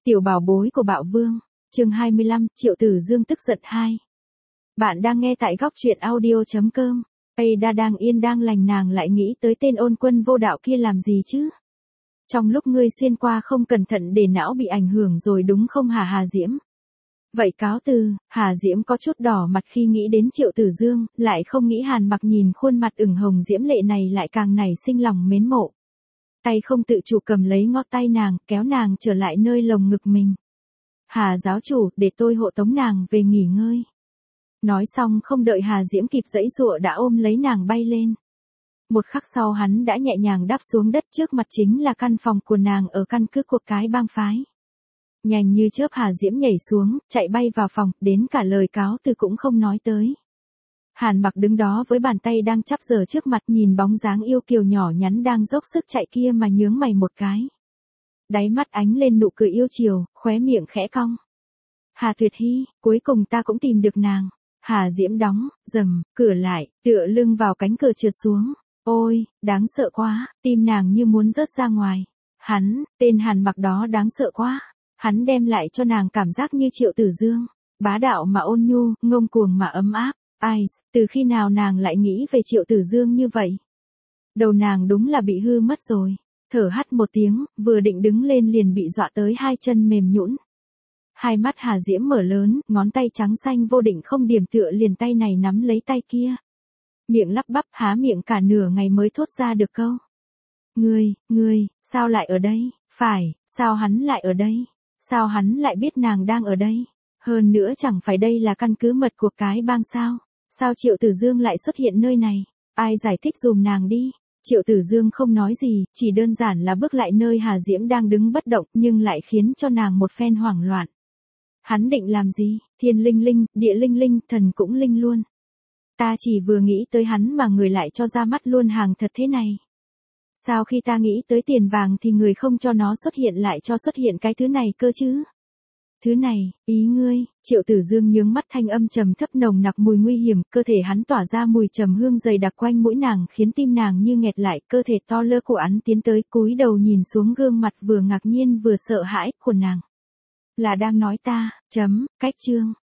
Tiểu bảo bối của Bạo Vương, chương 25, Triệu Tử Dương tức giận 2. Bạn đang nghe tại góc truyện audio.com. Ada đang yên đang lành, nàng lại nghĩ tới tên ôn quân vô đạo kia làm gì chứ? Trong lúc ngươi xuyên qua không cẩn thận để não bị ảnh hưởng rồi đúng không hả Hà Diễm? Vậy cáo từ, Hà Diễm có chút đỏ mặt khi nghĩ đến Triệu Tử Dương, lại không nghĩ Hàn Mặc nhìn khuôn mặt ửng hồng diễm lệ này lại càng nảy sinh lòng mến mộ. Tay không tự chủ cầm lấy ngón tay nàng, kéo nàng trở lại nơi lồng ngực mình. Hà giáo chủ, để tôi hộ tống nàng về nghỉ ngơi. Nói xong không đợi Hà Diễm kịp giãy giụa đã ôm lấy nàng bay lên. Một khắc sau hắn đã nhẹ nhàng đáp xuống đất, trước mặt chính là căn phòng của nàng ở căn cứ của cái bang phái. Nhanh như chớp Hà Diễm nhảy xuống, chạy bay vào phòng, đến cả lời cáo từ cũng không nói tới. Hàn Mặc đứng đó với bàn tay đang chắp giở trước mặt, nhìn bóng dáng yêu kiều nhỏ nhắn đang dốc sức chạy kia mà nhướng mày một cái. Đáy mắt ánh lên nụ cười yêu chiều, khóe miệng khẽ cong. Hà Tuyệt Hy, cuối cùng ta cũng tìm được nàng. Hà Diễm đóng, rầm, cửa lại, tựa lưng vào cánh cửa trượt xuống. Ôi, đáng sợ quá, tim nàng như muốn rớt ra ngoài. Tên Hàn Mặc đó đáng sợ quá. Hắn đem lại cho nàng cảm giác như Triệu Tử Dương. Bá đạo mà ôn nhu, ngông cuồng mà ấm áp. Ai, từ khi nào nàng lại nghĩ về Triệu Tử Dương như vậy? Đầu nàng đúng là bị hư mất rồi. Thở hắt một tiếng, vừa định đứng lên liền bị dọa tới hai chân mềm nhũn. Hai mắt Hà Diễm mở lớn, ngón tay trắng xanh vô định không điểm tựa liền tay này nắm lấy tay kia. Miệng lắp bắp há miệng cả nửa ngày mới thốt ra được câu. Ngươi, sao lại ở đây? Phải, sao hắn lại ở đây? Sao hắn lại biết nàng đang ở đây? Hơn nữa chẳng phải đây là căn cứ mật của cái bang sao? Sao Triệu Tử Dương lại xuất hiện nơi này? Ai giải thích dùm nàng đi? Triệu Tử Dương không nói gì, chỉ đơn giản là bước lại nơi Hà Diễm đang đứng bất động, nhưng lại khiến cho nàng một phen hoảng loạn. Hắn định làm gì? Thiên linh linh, địa linh linh, thần cũng linh luôn. Ta chỉ vừa nghĩ tới hắn mà người lại cho ra mắt luôn hàng thật thế này. Sao khi ta nghĩ tới tiền vàng thì người không cho nó xuất hiện lại cho xuất hiện cái thứ này cơ chứ? Thứ này, ý ngươi? Triệu Tử Dương nhướng mắt, thanh âm trầm thấp nồng nặc mùi nguy hiểm, cơ thể hắn tỏa ra mùi trầm hương dày đặc quanh mũi nàng khiến tim nàng như nghẹt lại, cơ thể to lơ của hắn tiến tới cúi đầu nhìn xuống gương mặt vừa ngạc nhiên vừa sợ hãi của nàng. Là đang nói ta, cách chương.